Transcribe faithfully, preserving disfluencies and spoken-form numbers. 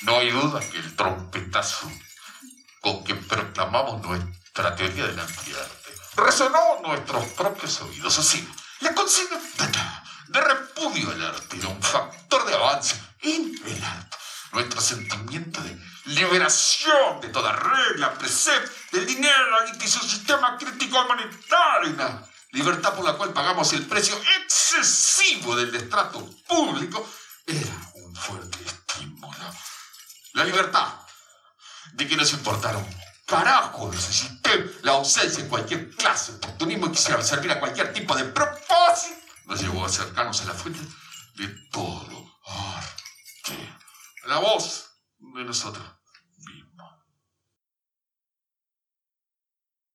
No hay duda que el trompetazo con que proclamamos nuestra teoría del antiarte resonó en nuestros propios oídos. Así, la consigna de repudio al arte era un factor de avance en el arte. Nuestro sentimiento de liberación de toda regla, precepto, del dinero y su sistema crítico monetario, una libertad por la cual pagamos el precio excesivo del destrato público, era un fuerte estímulo. La libertad de que nos importara un carajo de ese sistema, la ausencia de cualquier clase de oportunismo y quisiera servir a cualquier tipo de propósito, nos llevó a acercarnos a la fuente de todo arte, a la voz de nosotros.